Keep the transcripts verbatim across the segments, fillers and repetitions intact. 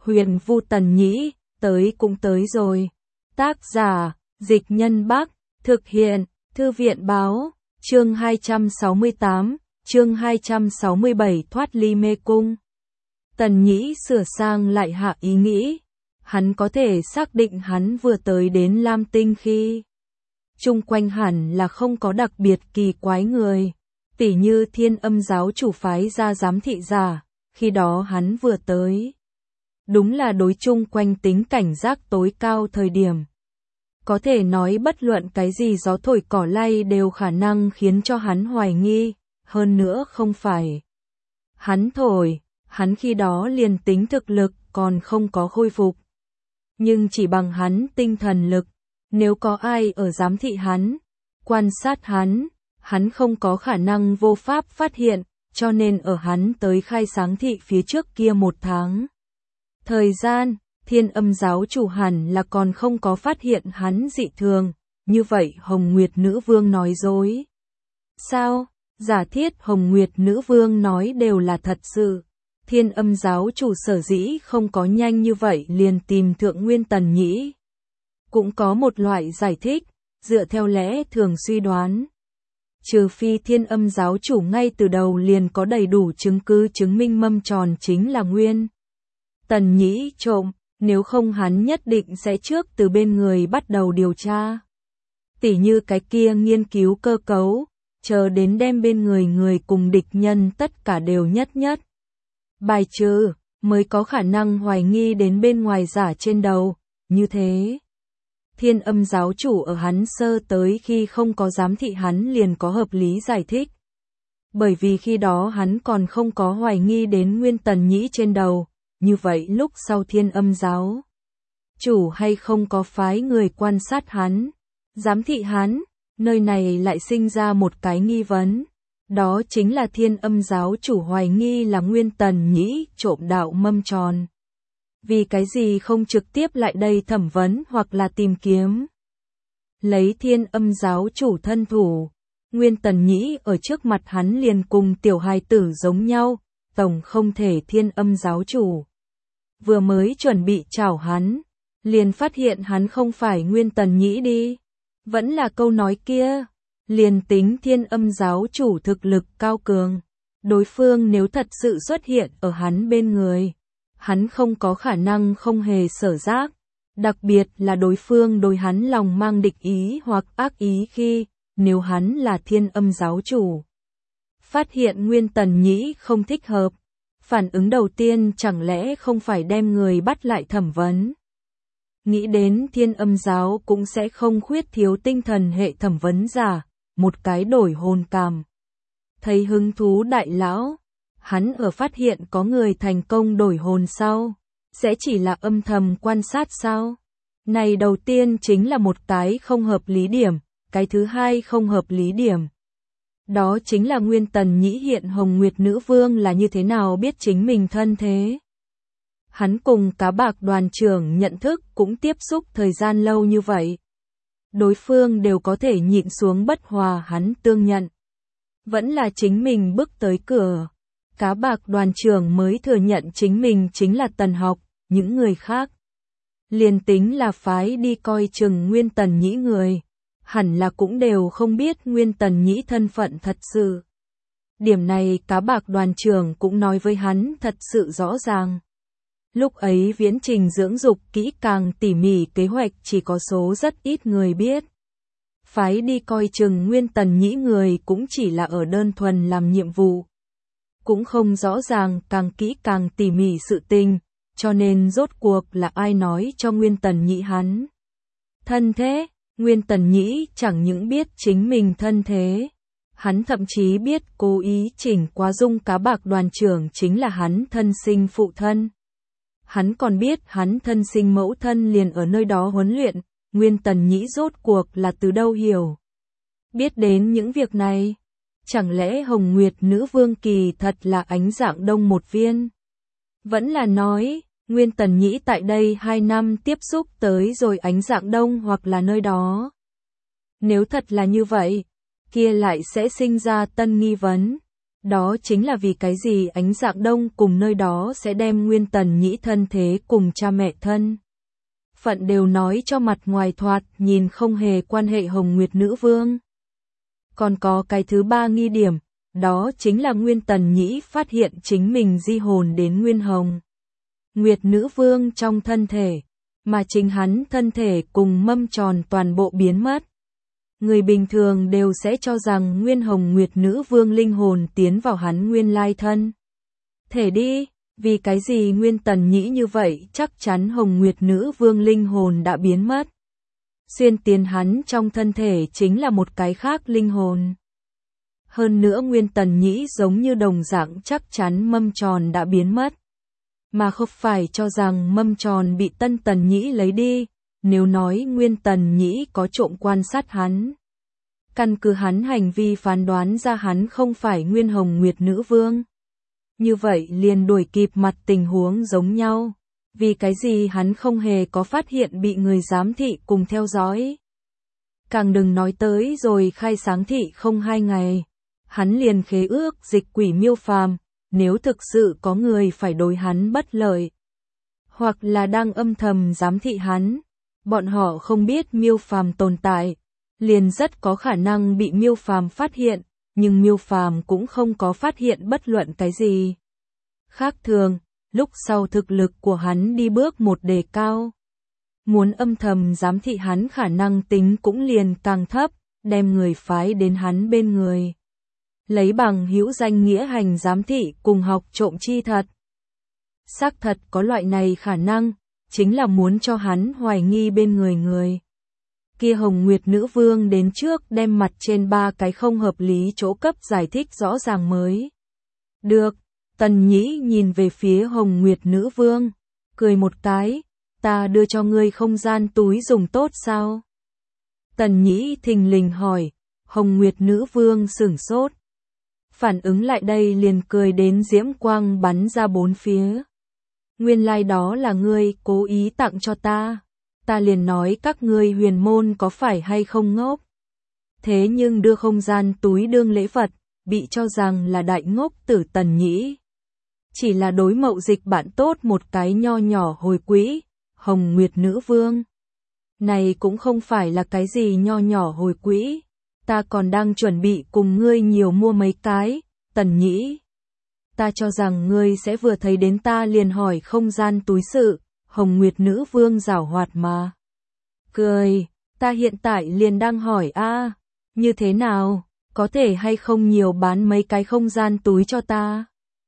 Huyền Vu Tần Nhĩ, tới cũng tới rồi. Tác giả, Dịch Nhân Bắc, thực hiện, Thư viện Báo, chương hai trăm sáu mươi tám, chương hai trăm sáu mươi bảy thoát ly mê cung. Tần Nhĩ sửa sang lại hạ ý nghĩ, hắn có thể xác định hắn vừa tới đến Lam Tinh khi chung quanh hẳn là không có đặc biệt kỳ quái người, tỉ như Thiên Âm giáo chủ phái ra giám thị giả, khi đó hắn vừa tới. Đúng là đối chung quanh tính cảnh giác tối cao thời điểm. Có thể nói bất luận cái gì gió thổi cỏ lay đều khả năng khiến cho hắn hoài nghi, hơn nữa không phải hắn thổi, hắn khi đó liền tính thực lực còn không có khôi phục. Nhưng chỉ bằng hắn tinh thần lực, nếu có ai ở giám thị hắn, quan sát hắn, hắn không có khả năng vô pháp phát hiện, cho nên ở hắn tới khai sáng thị phía trước kia một tháng. Thời gian, Thiên Âm giáo chủ hẳn là còn không có phát hiện hắn dị thường, như vậy Hồng Nguyệt Nữ Vương nói dối. Sao? Giả thiết Hồng Nguyệt Nữ Vương nói đều là thật sự. Thiên Âm giáo chủ sở dĩ không có nhanh như vậy liền tìm Thượng Nguyên Tần Nhĩ. Cũng có một loại giải thích, dựa theo lẽ thường suy đoán. Trừ phi Thiên Âm giáo chủ ngay từ đầu liền có đầy đủ chứng cứ chứng minh mâm tròn chính là Nguyên Tần Nhĩ trộm, nếu không hắn nhất định sẽ trước từ bên người bắt đầu điều tra. Tỉ như cái kia nghiên cứu cơ cấu, chờ đến đem bên người người cùng địch nhân tất cả đều nhất nhất bài trừ, mới có khả năng hoài nghi đến bên ngoài giả trên đầu, như thế. Thiên Âm giáo chủ ở hắn sơ tới khi không có giám thị hắn liền có hợp lý giải thích. Bởi vì khi đó hắn còn không có hoài nghi đến Nguyên Tần Nhĩ trên đầu, như vậy lúc sau Thiên Âm giáo chủ hay không có phái người quan sát hắn, giám thị hắn, nơi này lại sinh ra một cái nghi vấn. Đó chính là Thiên Âm giáo chủ hoài nghi là Nguyên Tần Nhĩ trộm đạo mâm tròn. Vì cái gì không trực tiếp lại đây thẩm vấn hoặc là tìm kiếm. Lấy Thiên Âm giáo chủ thân thủ, Nguyên Tần Nhĩ ở trước mặt hắn liền cùng tiểu hài tử giống nhau, tổng không thể Thiên Âm giáo chủ vừa mới chuẩn bị chào hắn, liền phát hiện hắn không phải Nguyên Tần Nhĩ đi. Vẫn là câu nói kia, liền tính Thiên Âm giáo chủ thực lực cao cường, đối phương nếu thật sự xuất hiện ở hắn bên người, hắn không có khả năng không hề sở giác, đặc biệt là đối phương đối hắn lòng mang địch ý hoặc ác ý khi, nếu hắn là Thiên Âm giáo chủ. Phát hiện Nguyên Tần Nhĩ không thích hợp, phản ứng đầu tiên chẳng lẽ không phải đem người bắt lại thẩm vấn. Nghĩ đến Thiên Âm giáo cũng sẽ không khuyết thiếu tinh thần hệ thẩm vấn giả, một cái đổi hồn cảm. Thấy hứng thú đại lão, hắn ở phát hiện có người thành công đổi hồn sau, sẽ chỉ là âm thầm quan sát sao? Này đầu tiên chính là một cái không hợp lý điểm, cái thứ hai không hợp lý điểm. Đó chính là Nguyên Tần Nhĩ hiện Hồng Nguyệt Nữ Vương là như thế nào biết chính mình thân thế. Hắn cùng Cá Bạc đoàn trưởng nhận thức cũng tiếp xúc thời gian lâu như vậy. Đối phương đều có thể nhịn xuống bất hòa hắn tương nhận. Vẫn là chính mình bước tới cửa. Cá Bạc đoàn trưởng mới thừa nhận chính mình chính là Tần Học, những người khác liền tính là phái đi coi chừng Nguyên Tần Nhĩ người, hẳn là cũng đều không biết Nguyên Tần Nhĩ thân phận thật sự. Điểm này Cá Bạc đoàn trưởng cũng nói với hắn thật sự rõ ràng. Lúc ấy viễn trình dưỡng dục kỹ càng tỉ mỉ kế hoạch chỉ có số rất ít người biết. Phái đi coi chừng Nguyên Tần Nhĩ người cũng chỉ là ở đơn thuần làm nhiệm vụ. Cũng không rõ ràng càng kỹ càng tỉ mỉ sự tình, cho nên rốt cuộc là ai nói cho Nguyên Tần Nhĩ hắn thân thế. Nguyên Tần Nhĩ chẳng những biết chính mình thân thế, hắn thậm chí biết cố ý chỉnh quá dung Cá Bạc đoàn trưởng chính là hắn thân sinh phụ thân. Hắn còn biết hắn thân sinh mẫu thân liền ở nơi đó huấn luyện, Nguyên Tần Nhĩ rốt cuộc là từ đâu hiểu. Biết đến những việc này, chẳng lẽ Hồng Nguyệt Nữ Vương kỳ thật là Ánh Dạng Đông một viên? Vẫn là nói, Nguyên Tần Nhĩ tại đây hai năm tiếp xúc tới rồi Ánh Dạng Đông hoặc là nơi đó. Nếu thật là như vậy, kia lại sẽ sinh ra tân nghi vấn. Đó chính là vì cái gì Ánh Dạng Đông cùng nơi đó sẽ đem Nguyên Tần Nhĩ thân thế cùng cha mẹ thân. Phận đều nói cho mặt ngoài thoạt nhìn không hề quan hệ Hồng Nguyệt Nữ Vương. Còn có cái thứ ba nghi điểm, đó chính là Nguyên Tần Nhĩ phát hiện chính mình di hồn đến Nguyên Hồng Nguyệt Nữ Vương trong thân thể, mà chính hắn thân thể cùng mâm tròn toàn bộ biến mất. Người bình thường đều sẽ cho rằng Nguyên Hồng Nguyệt Nữ Vương linh hồn tiến vào hắn nguyên lai thân thể đi, vì cái gì Nguyên Tần Nhĩ như vậy chắc chắn Hồng Nguyệt Nữ Vương linh hồn đã biến mất. Xuyên tiến hắn trong thân thể chính là một cái khác linh hồn. Hơn nữa Nguyên Tần Nhĩ giống như đồng dạng chắc chắn mâm tròn đã biến mất. Mà không phải cho rằng mâm tròn bị Tân Tần Nhĩ lấy đi, nếu nói Nguyên Tần Nhĩ có trộm quan sát hắn. Căn cứ hắn hành vi phán đoán ra hắn không phải Nguyên Hồng Nguyệt Nữ Vương. Như vậy liền đuổi kịp mặt tình huống giống nhau. Vì cái gì hắn không hề có phát hiện bị người giám thị cùng theo dõi. Càng đừng nói tới rồi khai sáng thị không hai ngày. Hắn liền khế ước dịch quỷ miêu phàm, nếu thực sự có người phải đối hắn bất lợi. Hoặc là đang âm thầm giám thị hắn, bọn họ không biết miêu phàm tồn tại, liền rất có khả năng bị miêu phàm phát hiện, nhưng miêu phàm cũng không có phát hiện bất luận cái gì khác thường. Lúc sau thực lực của hắn đi bước một đề cao. Muốn âm thầm giám thị hắn khả năng tính cũng liền càng thấp, đem người phái đến hắn bên người. Lấy bằng hữu danh nghĩa hành giám thị cùng học trộm chi thật. Xác thật có loại này khả năng, chính là muốn cho hắn hoài nghi bên người người. Kia Hồng Nguyệt Nữ Vương đến trước đem mặt trên ba cái không hợp lý chỗ cấp giải thích rõ ràng mới. Được. Tần Nhĩ nhìn về phía Hồng Nguyệt Nữ Vương, cười một cái, ta đưa cho ngươi không gian túi dùng tốt sao? Tần Nhĩ thình lình hỏi, Hồng Nguyệt Nữ Vương sửng sốt. Phản ứng lại đây liền cười đến diễm quang bắn ra bốn phía. Nguyên lai đó là ngươi cố ý tặng cho ta. Ta liền nói các ngươi huyền môn có phải hay không ngốc. Thế nhưng đưa không gian túi đương lễ vật, bị cho rằng là đại ngốc tử Tần Nhĩ. Chỉ là đối Mậu Dịch bạn tốt một cái nho nhỏ hồi quỹ, Hồng Nguyệt Nữ Vương. Này cũng không phải là cái gì nho nhỏ hồi quỹ, ta còn đang chuẩn bị cùng ngươi nhiều mua mấy cái, Tần Nhĩ. Ta cho rằng ngươi sẽ vừa thấy đến ta liền hỏi không gian túi sự, Hồng Nguyệt Nữ Vương giảo hoạt mà. Cười, ta hiện tại liền đang hỏi a, như thế nào, có thể hay không nhiều bán mấy cái không gian túi cho ta?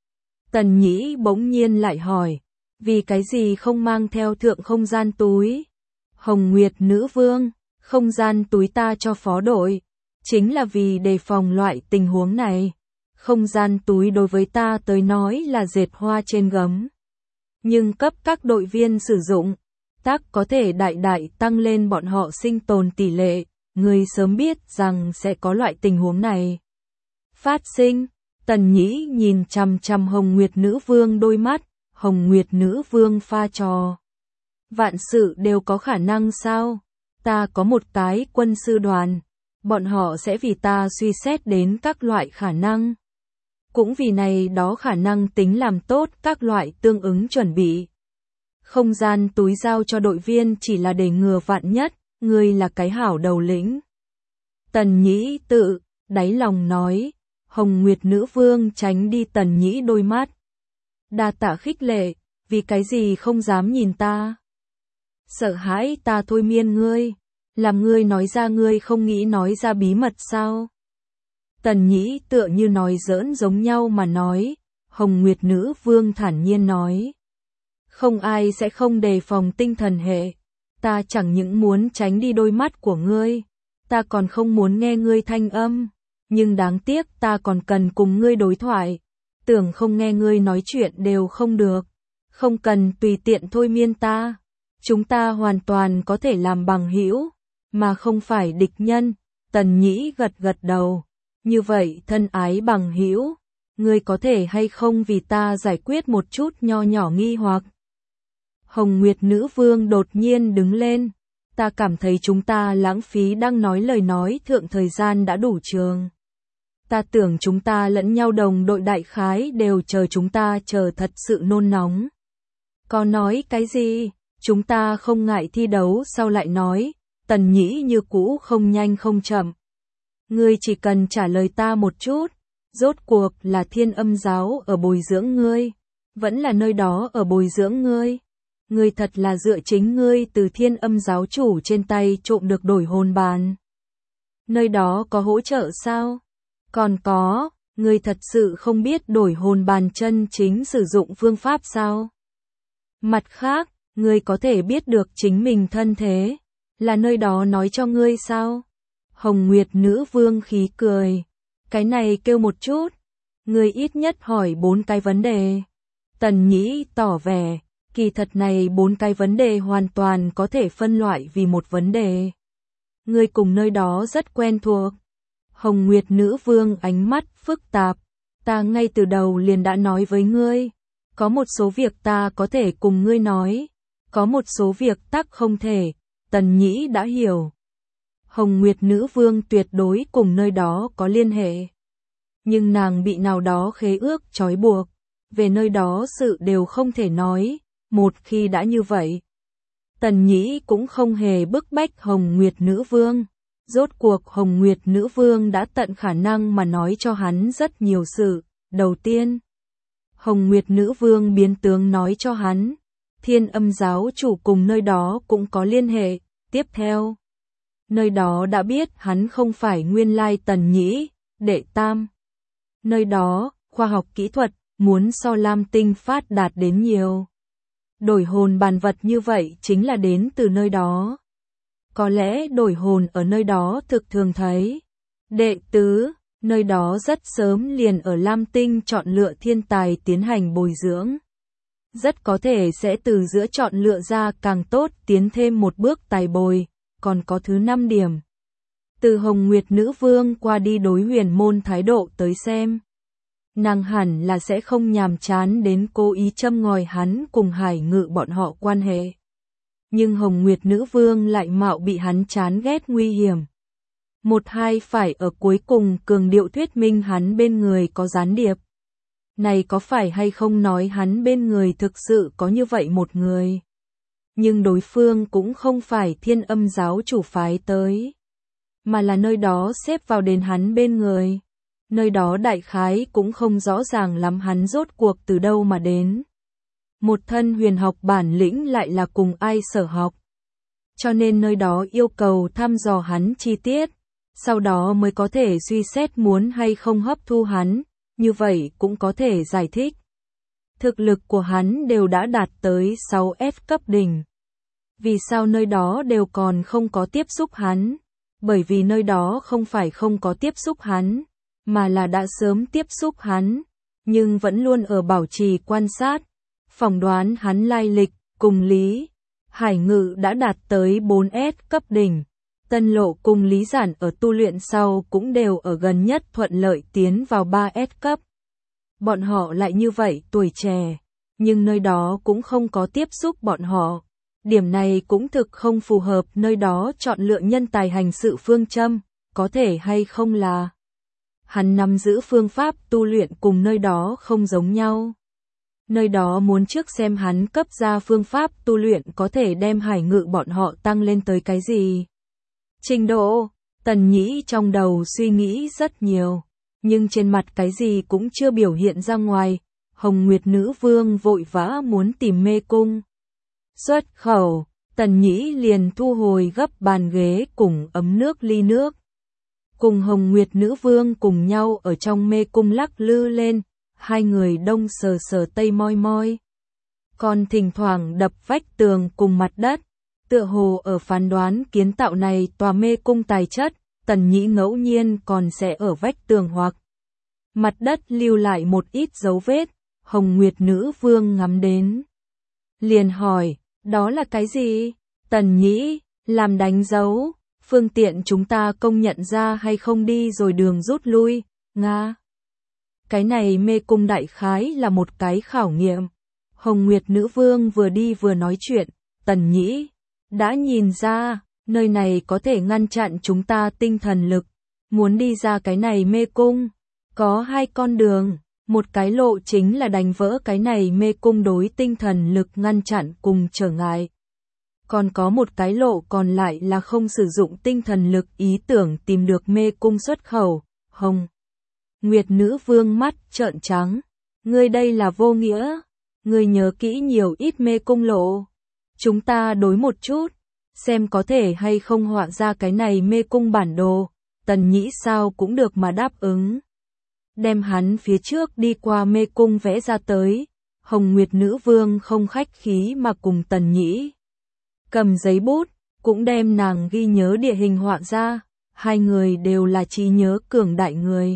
Tần Nhĩ bỗng nhiên lại hỏi, vì cái gì không mang theo thượng không gian túi? Hồng Nguyệt Nữ Vương, không gian túi ta cho phó đội, chính là vì đề phòng loại tình huống này. Không gian túi đối với ta tới nói là dệt hoa trên gấm. Nhưng cấp các đội viên sử dụng, tác có thể đại đại tăng lên bọn họ sinh tồn tỷ lệ, người sớm biết rằng sẽ có loại tình huống này. Phát sinh. Tần Nhĩ nhìn chằm chằm Hồng Nguyệt Nữ Vương đôi mắt, Hồng Nguyệt Nữ Vương pha trò. Vạn sự đều có khả năng sao? Ta có một cái quân sư đoàn, bọn họ sẽ vì ta suy xét đến các loại khả năng. Cũng vì này đó khả năng tính làm tốt các loại tương ứng chuẩn bị. Không gian túi giao cho đội viên chỉ là để ngừa vạn nhất, ngươi là cái hảo đầu lĩnh. Tần Nhĩ tự, đáy lòng nói. Hồng Nguyệt Nữ Vương tránh đi Tần Nhĩ đôi mắt. Đa tạ khích lệ, vì cái gì không dám nhìn ta? Sợ hãi ta thôi miên ngươi, làm ngươi nói ra ngươi không nghĩ nói ra bí mật sao? Tần Nhĩ tựa như nói giỡn giống nhau mà nói, Hồng Nguyệt Nữ Vương thản nhiên nói. Không ai sẽ không đề phòng tinh thần hệ, ta chẳng những muốn tránh đi đôi mắt của ngươi, ta còn không muốn nghe ngươi thanh âm. Nhưng đáng tiếc ta còn cần cùng ngươi đối thoại, tưởng không nghe ngươi nói chuyện đều không được, không cần tùy tiện thôi miên ta, chúng ta hoàn toàn có thể làm bằng hữu, mà không phải địch nhân. Tần Nhĩ gật gật đầu, như vậy thân ái bằng hữu, ngươi có thể hay không vì ta giải quyết một chút nho nhỏ nghi hoặc. Hồng Nguyệt Nữ Vương đột nhiên đứng lên, ta cảm thấy chúng ta lãng phí đang nói lời nói thượng thời gian đã đủ trường. Ta tưởng chúng ta lẫn nhau đồng đội đại khái đều chờ chúng ta chờ thật sự nôn nóng. Có nói cái gì? Chúng ta không ngại thi đấu sau lại nói, Tần Nhĩ như cũ không nhanh không chậm. Ngươi chỉ cần trả lời ta một chút, rốt cuộc là Thiên Âm giáo ở bồi dưỡng ngươi, vẫn là nơi đó ở bồi dưỡng ngươi. Ngươi thật là dựa chính ngươi từ Thiên Âm giáo chủ trên tay trộm được đổi hồn bàn. Nơi đó có hỗ trợ sao? Còn có, ngươi thật sự không biết đổi hồn bàn chân chính sử dụng phương pháp sao? Mặt khác, ngươi có thể biết được chính mình thân thế, là nơi đó nói cho ngươi sao? Hồng Nguyệt nữ vương khí cười. Cái này kêu một chút. Ngươi ít nhất hỏi bốn cái vấn đề. Tần Nhĩ tỏ vẻ, kỳ thật này bốn cái vấn đề hoàn toàn có thể phân loại vì một vấn đề. Ngươi cùng nơi đó rất quen thuộc. Hồng Nguyệt nữ vương ánh mắt phức tạp. Ta ngay từ đầu liền đã nói với ngươi. Có một số việc ta có thể cùng ngươi nói. Có một số việc tắc không thể. Tần Nhĩ đã hiểu. Hồng Nguyệt nữ vương tuyệt đối cùng nơi đó có liên hệ. Nhưng nàng bị nào đó khế ước trói buộc. Về nơi đó sự đều không thể nói. Một khi đã như vậy. Tần Nhĩ cũng không hề bức bách Hồng Nguyệt nữ vương. Rốt cuộc Hồng Nguyệt nữ vương đã tận khả năng mà nói cho hắn rất nhiều sự. Đầu tiên, Hồng Nguyệt nữ vương biến tướng nói cho hắn, Thiên Âm giáo chủ cùng nơi đó cũng có liên hệ. Tiếp theo, nơi đó đã biết hắn không phải nguyên lai Tần Nhĩ, đệ tam. Nơi đó, khoa học kỹ thuật, muốn so Lam Tinh phát đạt đến nhiều. Đổi hồn bàn vật như vậy chính là đến từ nơi đó. Có lẽ đổi hồn ở nơi đó thực thường thấy. Đệ tứ, nơi đó rất sớm liền ở Lam Tinh chọn lựa thiên tài tiến hành bồi dưỡng. Rất có thể sẽ từ giữa chọn lựa ra càng tốt tiến thêm một bước tài bồi. Còn có thứ năm điểm. Từ Hồng Nguyệt nữ vương qua đi đối huyền môn thái độ tới xem. Nàng hẳn là sẽ không nhàm chán đến cố ý châm ngòi hắn cùng Hải Ngự bọn họ quan hệ. Nhưng Hồng Nguyệt nữ vương lại mạo bị hắn chán ghét nguy hiểm. Một hai phải ở cuối cùng cường điệu thuyết minh hắn bên người có gián điệp. Này có phải hay không nói hắn bên người thực sự có như vậy một người. Nhưng đối phương cũng không phải Thiên Âm giáo chủ phái tới. Mà là nơi đó xếp vào đến hắn bên người. Nơi đó đại khái cũng không rõ ràng lắm hắn rốt cuộc từ đâu mà đến. Một thân huyền học bản lĩnh lại là cùng ai sở học. Cho nên nơi đó yêu cầu thăm dò hắn chi tiết. Sau đó mới có thể suy xét muốn hay không hấp thu hắn. Như vậy cũng có thể giải thích. Thực lực của hắn đều đã đạt tới sáu S cấp đỉnh. Vì sao nơi đó đều còn không có tiếp xúc hắn? Bởi vì nơi đó không phải không có tiếp xúc hắn, mà là đã sớm tiếp xúc hắn, nhưng vẫn luôn ở bảo trì quan sát, phỏng đoán hắn lai lịch, cùng Lý Hải Ngự đã đạt tới bốn S cấp đỉnh. Tân Lộ cùng Lý Giản ở tu luyện sau cũng đều ở gần nhất thuận lợi tiến vào ba S cấp. Bọn họ lại như vậy tuổi trẻ, nhưng nơi đó cũng không có tiếp xúc bọn họ. Điểm này cũng thực không phù hợp nơi đó chọn lựa nhân tài hành sự phương châm, có thể hay không là hắn nắm giữ phương pháp tu luyện cùng nơi đó không giống nhau. Nơi đó muốn trước xem hắn cấp ra phương pháp tu luyện có thể đem Hải Ngự bọn họ tăng lên tới cái gì. Trình độ, Tần Nhĩ trong đầu suy nghĩ rất nhiều, nhưng trên mặt cái gì cũng chưa biểu hiện ra ngoài. Hồng Nguyệt nữ vương vội vã muốn tìm mê cung. Xuất khẩu, Tần Nhĩ liền thu hồi gấp bàn ghế cùng ấm nước ly nước. Cùng Hồng Nguyệt nữ vương cùng nhau ở trong mê cung lắc lư lên, hai người đông sờ sờ tây moi moi. Còn thỉnh thoảng đập vách tường cùng mặt đất, tựa hồ ở phán đoán kiến tạo này tòa mê cung tài chất. Tần Nhĩ ngẫu nhiên còn sẽ ở vách tường hoặc mặt đất lưu lại một ít dấu vết. Hồng Nguyệt nữ vương ngắm đến, liền hỏi, đó là cái gì? Tần Nhĩ, làm đánh dấu, phương tiện chúng ta công nhận ra hay không đi rồi đường rút lui, Nga. Cái này mê cung đại khái là một cái khảo nghiệm. Hồng Nguyệt nữ vương vừa đi vừa nói chuyện, Tần Nhĩ đã nhìn ra, nơi này có thể ngăn chặn chúng ta tinh thần lực, muốn đi ra cái này mê cung, Có hai con đường, một cái lộ chính là đánh vỡ cái này mê cung đối tinh thần lực ngăn chặn cùng trở ngại. Còn có một cái lộ còn lại là không sử dụng tinh thần lực ý tưởng tìm được mê cung xuất khẩu. Hồng Nguyệt nữ vương mắt trợn trắng. Ngươi đây là vô nghĩa. Ngươi nhớ kỹ nhiều ít mê cung lộ. Chúng ta đối một chút. Xem có thể hay không họa ra cái này mê cung bản đồ. Tần Nhĩ sao cũng được mà đáp ứng. Đem hắn phía trước đi qua mê cung vẽ ra tới. Hồng Nguyệt nữ vương không khách khí mà cùng Tần Nhĩ cầm giấy bút, cũng đem nàng ghi nhớ địa hình họa ra. Hai người đều là trí nhớ cường đại người.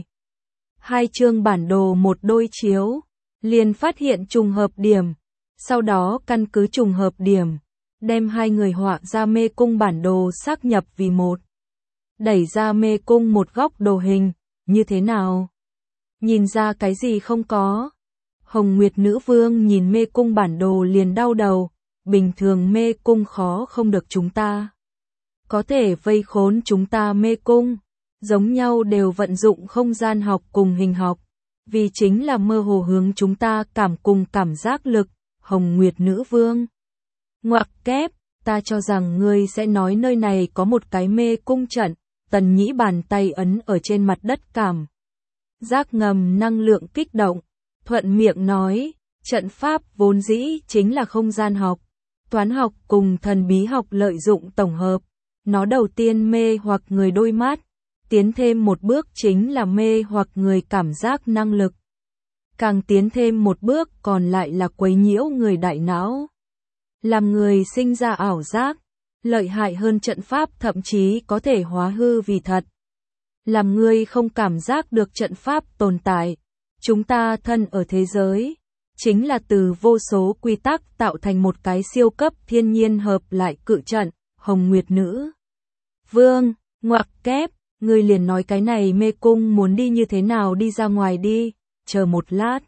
Hai chương bản đồ một đôi chiếu, liền phát hiện trùng hợp điểm. Sau đó căn cứ trùng hợp điểm, đem hai người họa ra mê cung bản đồ xác nhập vì một. Đẩy ra mê cung một góc đồ hình, như thế nào? Nhìn ra cái gì không có? Hồng Nguyệt nữ vương nhìn mê cung bản đồ liền đau đầu. Bình thường mê cung khó không được chúng ta. Có thể vây khốn chúng ta mê cung. Giống nhau đều vận dụng không gian học cùng hình học. Vì chính là mơ hồ hướng chúng ta cảm cùng cảm giác lực. Hồng Nguyệt nữ vương. Ngoặc kép, ta cho rằng ngươi sẽ nói nơi này có một cái mê cung trận. Tần Nhĩ bàn tay ấn ở trên mặt đất cảm. Giác ngầm năng lượng kích động. Thuận miệng nói, trận pháp vốn dĩ chính là không gian học. Toán học cùng thần bí học lợi dụng tổng hợp. Nó đầu tiên mê hoặc người đôi mắt. Tiến thêm một bước chính là mê hoặc người cảm giác năng lực. Càng tiến thêm một bước còn lại là quấy nhiễu người đại não. Làm người sinh ra ảo giác. Lợi hại hơn trận pháp thậm chí có thể hóa hư vì thật. Làm người không cảm giác được trận pháp tồn tại. Chúng ta thân ở thế giới. Chính là từ vô số quy tắc tạo thành một cái siêu cấp thiên nhiên hợp lại cự trận. Hồng Nguyệt nữ vương, ngoặc kép, ngươi liền nói cái này mê cung muốn đi như thế nào đi ra ngoài đi, chờ một lát.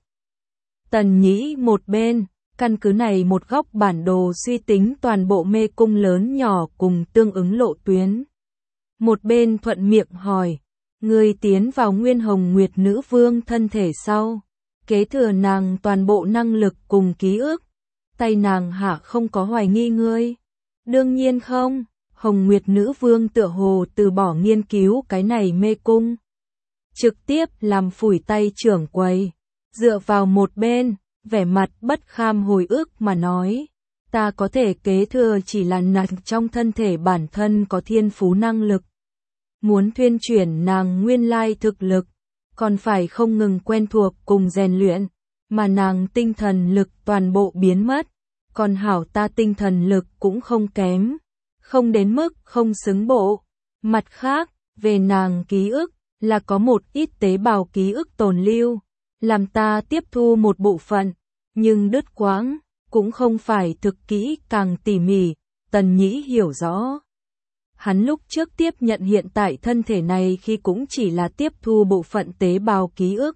Tần Nhĩ một bên, căn cứ này một góc bản đồ suy tính toàn bộ mê cung lớn nhỏ cùng tương ứng lộ tuyến. Một bên thuận miệng hỏi, ngươi tiến vào Nguyên Hồng Nguyệt nữ vương thân thể sau, kế thừa nàng toàn bộ năng lực cùng ký ức, tay nàng hạ không có hoài nghi ngươi. Đương nhiên không. Hồng Nguyệt nữ vương tựa hồ từ bỏ nghiên cứu cái này mê cung. Trực tiếp làm phủi tay trưởng quầy. Dựa vào một bên, vẻ mặt bất kham hồi ức mà nói. Ta có thể kế thừa chỉ là nàng trong thân thể bản thân có thiên phú năng lực. Muốn thuyên chuyển nàng nguyên lai thực lực. Còn phải không ngừng quen thuộc cùng rèn luyện. Mà nàng tinh thần lực toàn bộ biến mất. Còn hảo ta tinh thần lực cũng không kém. Không đến mức không xứng bộ. Mặt khác, về nàng ký ức, là có một ít tế bào ký ức tồn lưu, làm ta tiếp thu một bộ phận, nhưng đứt quãng, cũng không phải thực kỹ càng tỉ mỉ. Tần Nhĩ hiểu rõ. Hắn lúc trước tiếp nhận hiện tại thân thể này khi cũng chỉ là tiếp thu bộ phận tế bào ký ức.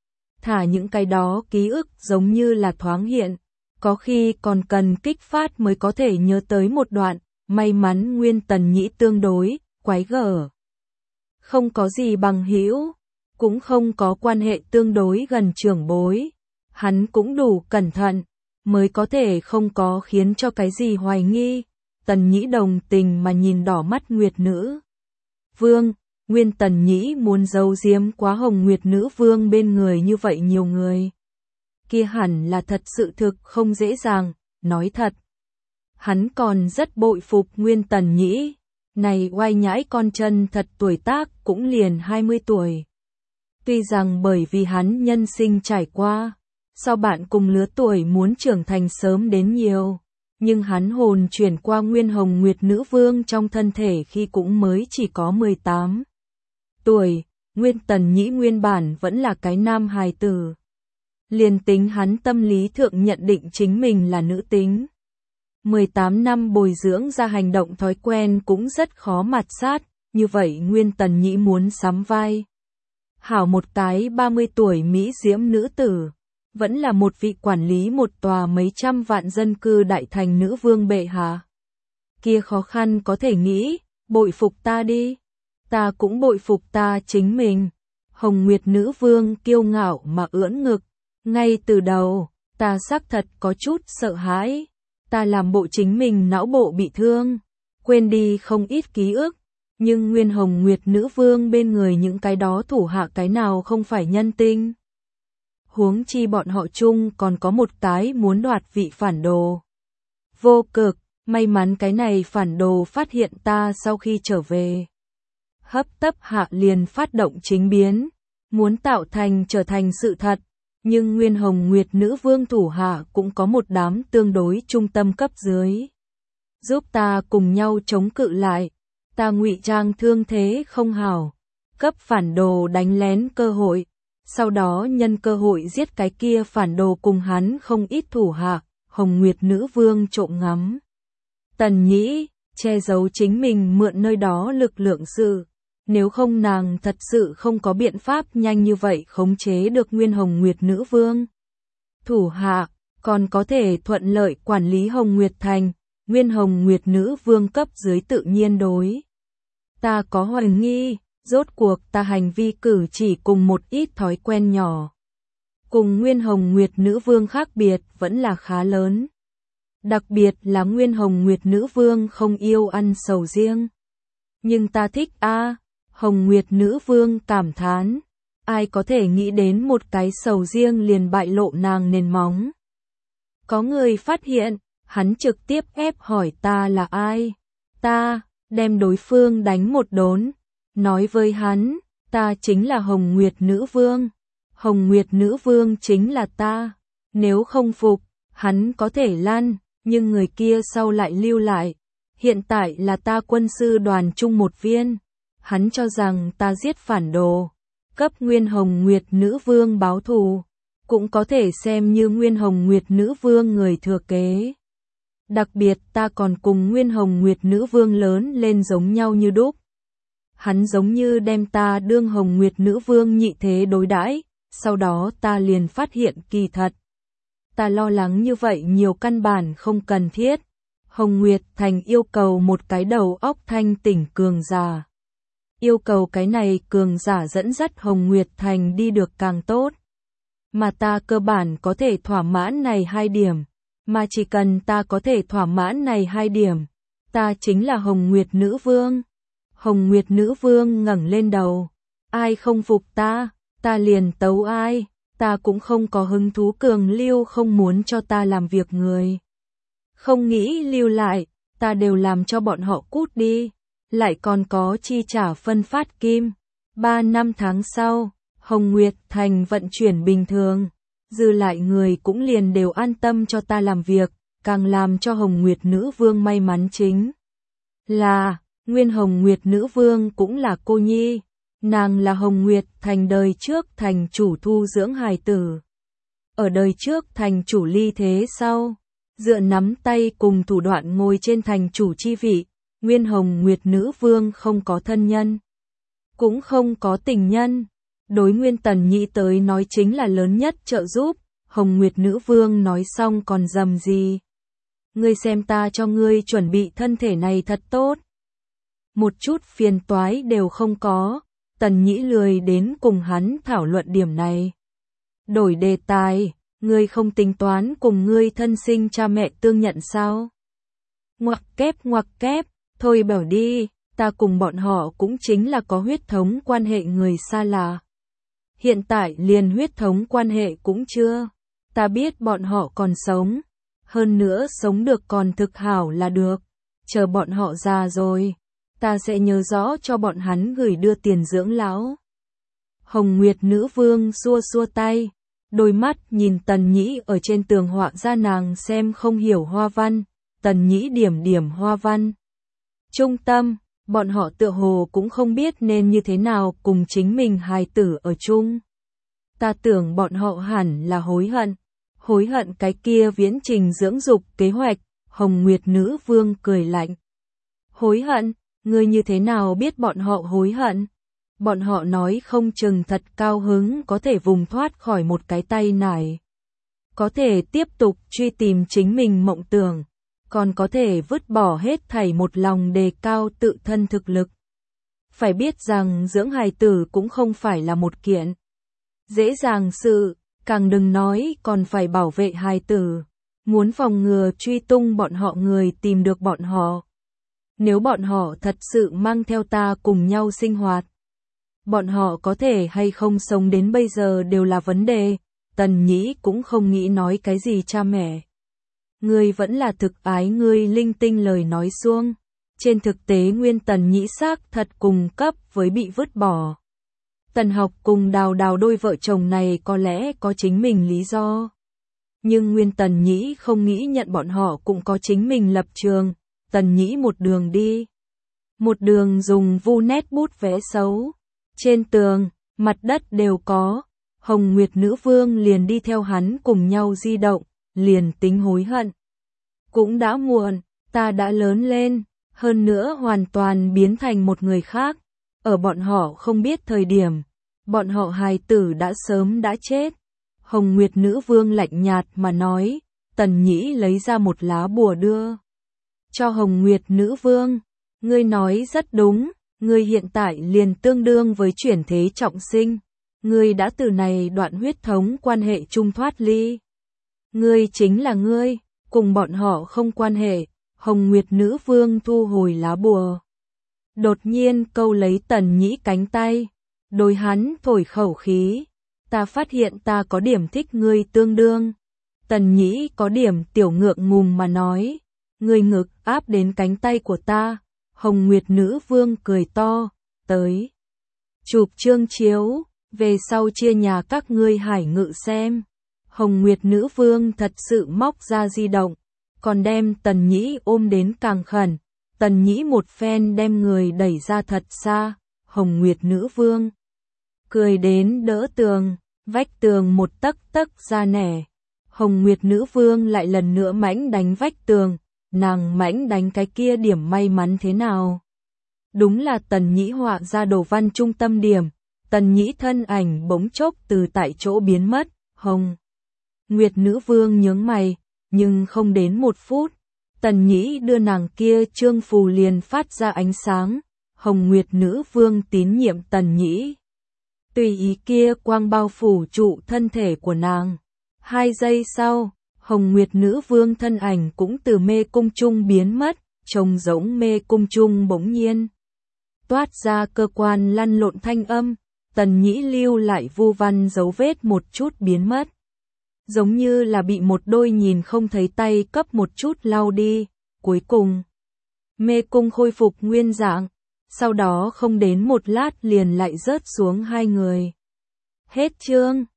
Thả những cái đó ký ức giống như là thoáng hiện, có khi còn cần kích phát mới có thể nhớ tới một đoạn. May mắn Nguyên Tần Nhĩ tương đối, quái gở. Không có gì bằng hữu, cũng không có quan hệ tương đối gần trưởng bối. Hắn cũng đủ cẩn thận, mới có thể không có khiến cho cái gì hoài nghi. Tần Nhĩ đồng tình mà nhìn đỏ mắt Nguyệt nữ vương. Nguyên Tần Nhĩ muốn giấu giếm quá Hồng Nguyệt nữ vương bên người như vậy nhiều người. Kia hẳn là thật sự thực không dễ dàng, nói thật. Hắn còn rất bội phục Nguyên Tần Nhĩ. Này oai nhãi con chân thật tuổi tác cũng liền hai mươi tuổi. Tuy rằng bởi vì hắn nhân sinh trải qua, so bạn cùng lứa tuổi muốn trưởng thành sớm đến nhiều. Nhưng hắn hồn chuyển qua Nguyên Hồng Nguyệt nữ vương trong thân thể khi cũng mới chỉ có mười tám tuổi. Nguyên Tần Nhĩ nguyên bản vẫn là cái nam hài tử. Liền tính hắn tâm lý thượng nhận định chính mình là nữ tính. mười tám năm bồi dưỡng ra hành động thói quen cũng rất khó mạt sát, như vậy Nguyên Tần Nhĩ muốn sắm vai. Hảo một cái ba mươi tuổi Mỹ diễm nữ tử, vẫn là một vị quản lý một tòa mấy trăm vạn dân cư đại thành nữ vương bệ hạ. Kia khó khăn có thể nghĩ, bội phục ta đi. Ta cũng bội phục ta chính mình. Hồng Nguyệt nữ vương kiêu ngạo mà ưỡn ngực. Ngay từ đầu, ta xác thật có chút sợ hãi. Ta làm bộ chính mình não bộ bị thương, quên đi không ít ký ức. Nhưng nguyên Hồng Nguyệt nữ vương bên người những cái đó thủ hạ cái nào không phải nhân tinh. Huống chi bọn họ chung còn có một cái muốn đoạt vị phản đồ. Vô cực, may mắn cái này phản đồ phát hiện ta sau khi trở về. Hấp tấp hạ liền phát động chính biến, muốn tạo thành trở thành sự thật. Nhưng nguyên Hồng Nguyệt nữ vương thủ hạ cũng có một đám tương đối trung tâm cấp dưới. Giúp ta cùng nhau chống cự lại. Ta ngụy trang thương thế không hảo, cấp phản đồ đánh lén cơ hội, sau đó nhân cơ hội giết cái kia phản đồ cùng hắn không ít thủ hạ. Hồng Nguyệt nữ vương trộm ngắm Tần Nhĩ, che giấu chính mình mượn nơi đó lực lượng sự. Nếu không nàng thật sự không có biện pháp nhanh như vậy khống chế được nguyên Hồng Nguyệt nữ vương. Thủ hạ, còn có thể thuận lợi quản lý Hồng Nguyệt Thành, nguyên Hồng Nguyệt nữ vương cấp dưới tự nhiên đối. Ta có hoài nghi, rốt cuộc ta hành vi cử chỉ cùng một ít thói quen nhỏ. Cùng nguyên Hồng Nguyệt nữ vương khác biệt vẫn là khá lớn. Đặc biệt là nguyên Hồng Nguyệt nữ vương không yêu ăn sầu riêng. Nhưng ta thích a. Hồng Nguyệt nữ vương cảm thán. Ai có thể nghĩ đến một cái sầu riêng liền bại lộ nàng nền móng. Có người phát hiện, hắn trực tiếp ép hỏi ta là ai. Ta, đem đối phương đánh một đốn. Nói với hắn, ta chính là Hồng Nguyệt nữ vương. Hồng Nguyệt nữ vương chính là ta. Nếu không phục, hắn có thể lăn, nhưng người kia sau lại lưu lại. Hiện tại là ta quân sư đoàn chung một viên. Hắn cho rằng ta giết phản đồ, cấp nguyên Hồng Nguyệt nữ vương báo thù, cũng có thể xem như nguyên Hồng Nguyệt nữ vương người thừa kế. Đặc biệt ta còn cùng nguyên Hồng Nguyệt nữ vương lớn lên giống nhau như đúc. Hắn giống như đem ta đương Hồng Nguyệt nữ vương nhị thế đối đãi, sau đó ta liền phát hiện kỳ thật. Ta lo lắng như vậy nhiều căn bản không cần thiết. Hồng Nguyệt Thành yêu cầu một cái đầu óc thanh tỉnh cường giả. Yêu cầu cái này cường giả dẫn dắt Hồng Nguyệt Thành đi được càng tốt. Mà ta cơ bản có thể thỏa mãn này hai điểm. Mà chỉ cần ta có thể thỏa mãn này hai điểm, ta chính là Hồng Nguyệt nữ vương. Hồng Nguyệt nữ vương ngẩng lên đầu. Ai không phục ta, ta liền tấu ai. Ta cũng không có hứng thú cường lưu không muốn cho ta làm việc người. Không nghĩ lưu lại, ta đều làm cho bọn họ cút đi. Lại còn có chi trả phân phát kim. Ba năm tháng sau, Hồng Nguyệt Thành vận chuyển bình thường. Dư lại người cũng liền đều an tâm cho ta làm việc. Càng làm cho Hồng Nguyệt nữ vương may mắn chính là nguyên Hồng Nguyệt nữ vương cũng là cô nhi. Nàng là Hồng Nguyệt Thành đời trước thành chủ thu dưỡng hài tử. Ở đời trước thành chủ ly thế sau, dựa nắm tay cùng thủ đoạn ngồi trên thành chủ chi vị. Nguyên Hồng Nguyệt nữ vương không có thân nhân, cũng không có tình nhân. Đối Nguyên Tần Nhĩ tới nói chính là lớn nhất trợ giúp. Hồng Nguyệt nữ vương nói xong còn dầm gì. Ngươi xem ta cho ngươi chuẩn bị thân thể này thật tốt. Một chút phiền toái đều không có. Tần Nhĩ lười đến cùng hắn thảo luận điểm này. Đổi đề tài, ngươi không tính toán cùng ngươi thân sinh cha mẹ tương nhận sao? Ngoặc kép ngoặc kép, thôi bảo đi, ta cùng bọn họ cũng chính là có huyết thống quan hệ người xa lạ. Hiện tại liền huyết thống quan hệ cũng chưa, ta biết bọn họ còn sống, hơn nữa sống được còn thực hảo là được, chờ bọn họ già rồi. Ta sẽ nhớ rõ cho bọn hắn gửi đưa tiền dưỡng lão. Hồng Nguyệt nữ vương xua xua tay, đôi mắt nhìn Tần Nhĩ ở trên tường họa ra nàng xem không hiểu hoa văn. Tần Nhĩ điểm điểm hoa văn. Trung tâm, bọn họ tựa hồ cũng không biết nên như thế nào cùng chính mình hài tử ở chung. Ta tưởng bọn họ hẳn là hối hận. Hối hận cái kia viễn trình dưỡng dục kế hoạch. Hồng Nguyệt nữ vương cười lạnh. Hối hận? Ngươi như thế nào biết bọn họ hối hận? Bọn họ nói không chừng thật cao hứng có thể vùng thoát khỏi một cái tay nải. Có thể tiếp tục truy tìm chính mình mộng tưởng. Còn có thể vứt bỏ hết thảy một lòng đề cao tự thân thực lực. phải biết rằng dưỡng hài tử cũng không phải là một kiện dễ dàng sự, càng đừng nói còn phải bảo vệ hài tử. Muốn phòng ngừa truy tung bọn họ người tìm được bọn họ. Nếu bọn họ thật sự mang theo ta cùng nhau sinh hoạt, bọn họ có thể hay không sống đến bây giờ đều là vấn đề. Tần Nhĩ cũng không nghĩ nói cái gì cha mẹ. Ngươi vẫn là thực ái ngươi linh tinh lời nói suông. Trên thực tế nguyên Tần Nhĩ xác thật cùng cấp với bị vứt bỏ. Tần Học cùng Đào Đào đôi vợ chồng này có lẽ có chính mình lý do. Nhưng nguyên Tần Nhĩ không nghĩ nhận bọn họ cũng có chính mình lập trường. Tần Nhĩ một đường đi. Một đường dùng vu nét bút vẽ xấu. Trên tường, mặt đất đều có. Hồng Nguyệt Nữ Vương liền đi theo hắn cùng nhau di động, liền tính hối hận. Cũng đã muộn, ta đã lớn lên, hơn nữa hoàn toàn biến thành một người khác. Ở bọn họ không biết thời điểm, bọn họ hài tử đã sớm đã chết. Hồng Nguyệt Nữ Vương lạnh nhạt mà nói, Tần Nhĩ lấy ra một lá bùa đưa cho Hồng Nguyệt Nữ Vương. Ngươi nói rất đúng, ngươi hiện tại liền tương đương với chuyển thế trọng sinh. Ngươi đã từ này đoạn huyết thống quan hệ trung thoát ly. Ngươi chính là ngươi, cùng bọn họ không quan hệ. Hồng Nguyệt Nữ Vương thu hồi lá bùa. Đột nhiên câu lấy Tần Nhĩ cánh tay, đối hắn thổi khẩu khí. Ta phát hiện ta có điểm thích ngươi tương đương. Tần Nhĩ có điểm tiểu ngượng ngùng mà nói, ngươi ngực áp đến cánh tay của ta. Hồng Nguyệt Nữ Vương cười to, tới. Chụp chương chiếu, về sau chia nhà các ngươi hải ngự xem. Hồng Nguyệt Nữ Vương thật sự móc ra di động, còn đem Tần Nhĩ ôm đến càng khẩn. Tần Nhĩ một phen đem người đẩy ra thật xa. Hồng Nguyệt Nữ Vương cười đến đỡ tường, vách tường một tấc tấc ra nẻ. Hồng Nguyệt Nữ Vương lại lần nữa mãnh đánh vách tường, nàng mãnh đánh cái kia điểm may mắn thế nào? Đúng là Tần Nhĩ họa ra đồ văn trung tâm điểm. Tần Nhĩ thân ảnh bỗng chốc từ tại chỗ biến mất. Hồng Nguyệt Nữ Vương nhướng mày, nhưng không đến một phút, Tần Nhĩ đưa nàng kia trương phù liền phát ra ánh sáng. Hồng Nguyệt Nữ Vương tín nhiệm Tần Nhĩ, tùy ý kia quang bao phủ trụ thân thể của nàng. Hai giây sau, Hồng Nguyệt Nữ Vương thân ảnh cũng từ mê cung trung biến mất, trông giống mê cung trung bỗng nhiên toát ra cơ quan lăn lộn thanh âm. Tần Nhĩ lưu lại vu văn dấu vết một chút biến mất, giống như là bị một đôi nhìn không thấy tay cấp một chút lau đi. Cuối cùng, mê cung khôi phục nguyên dạng, sau đó không đến một lát liền lại rớt xuống hai người. Hết chương.